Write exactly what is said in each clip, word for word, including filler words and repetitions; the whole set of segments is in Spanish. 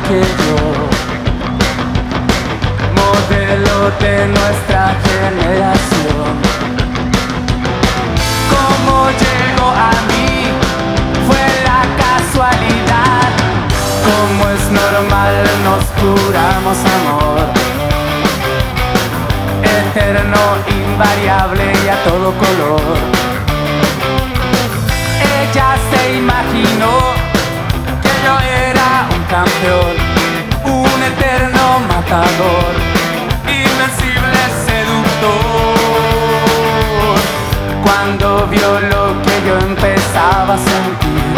que yo, modelo de nuestra generación. Cómo llegó a mí fue la casualidad. Como es normal nos juramos amor eterno, invariable y a todo color. Ella se imaginó que yo era un campeón, un eterno matador, invencible seductor. Cuando vio lo que yo empezaba a sentir,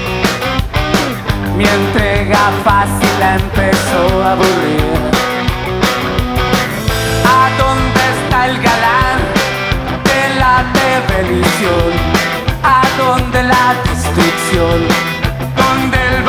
mi entrega fácil la empezó a aburrir. ¿A dónde está el galán de la televisión? ¿A dónde la destrucción? ¿Dónde el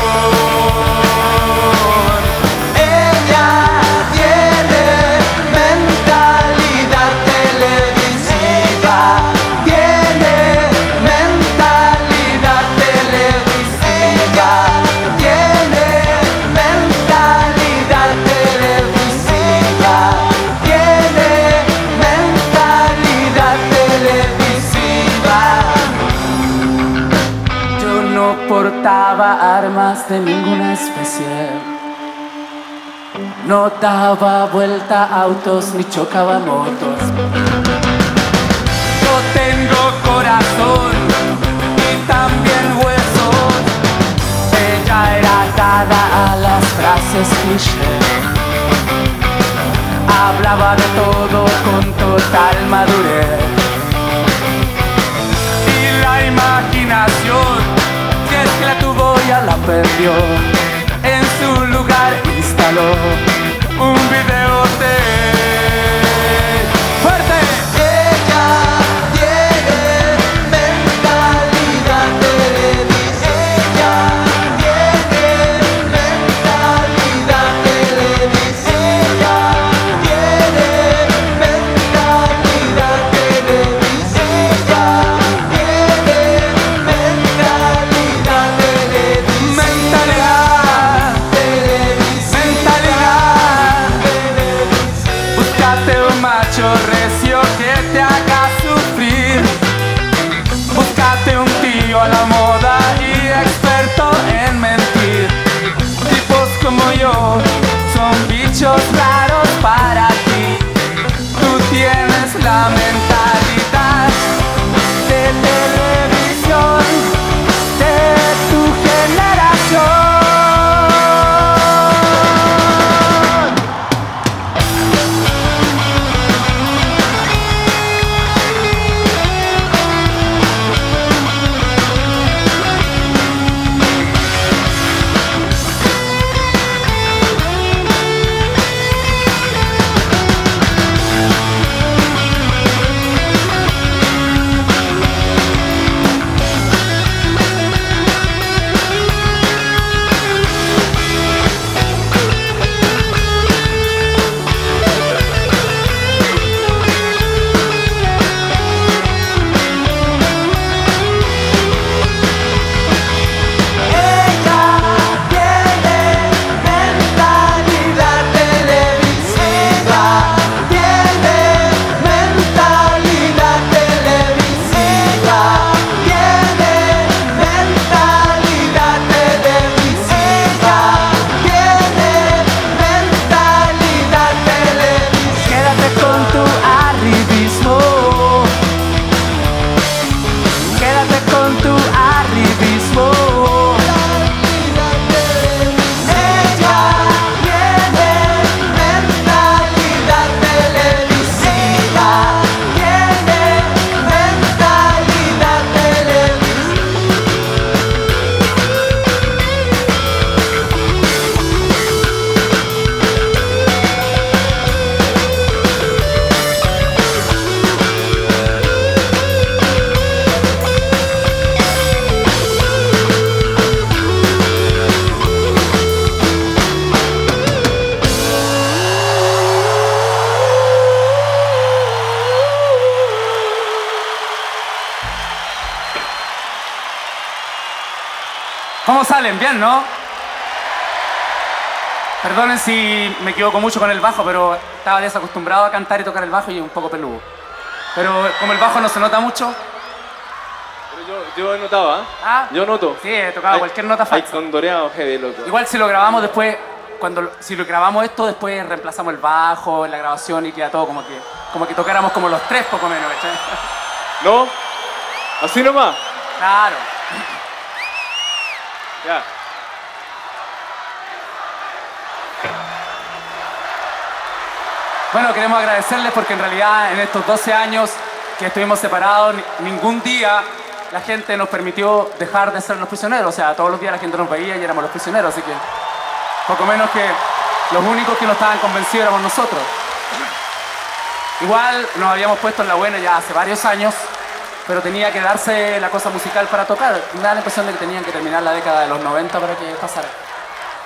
varón? Ella tiene mentalidad televisiva, tiene mentalidad televisiva, tiene mentalidad televisiva, tiene mentalidad televisiva. Yo no portaba armas de ninguna especie, no daba vuelta a autos ni chocaba motos. Yo tengo corazón y también huesos. Ella era dada a las frases cliché, hablaba de todo con total madurez. Y la imaginación, si es que la tuvo ya la perdió, en su lugar instaló un videotape. ¡Fuerte! Ella tiene mentalidad televisiva, tiene mentalidad televisiva, tiene mentalidad televisiva, tiene mentalidad televisiva, mentalidad televisiva. Búscate un macho recio que te haga sufrir. Búscate un tío a la moda y experto en mentir. Tipos como yo son bichos raros para ti. Tú tienes la mentalidad de televisión de tu generación. ¿Cómo salen? Bien, ¿no? Perdonen si me equivoco mucho con el bajo, pero estaba desacostumbrado a cantar y tocar el bajo y un poco peludo. Pero como el bajo no se nota mucho... Pero yo, yo notaba, ¿eh? ¿Ah? Yo noto. Sí, he tocado Hay- cualquier nota Hay falsa. condoreado heavy, loco. Igual si lo grabamos después, cuando lo- si lo grabamos esto, después reemplazamos el bajo en la grabación y queda todo como que, como que tocáramos como los tres poco menos, ¿cachai? ¿No? Así nomás. Claro. Ya. Bueno, queremos agradecerles porque en realidad en estos doce años que estuvimos separados, ni- ningún día la gente nos permitió dejar de ser los prisioneros. O sea, todos los días la gente nos veía y éramos los prisioneros, así que poco menos que los únicos que no estaban convencidos éramos nosotros. Igual nos habíamos puesto en la buena ya hace varios años, pero tenía que darse la cosa musical para tocar. Me da la impresión de que tenían que terminar la década de los noventa para que pasara.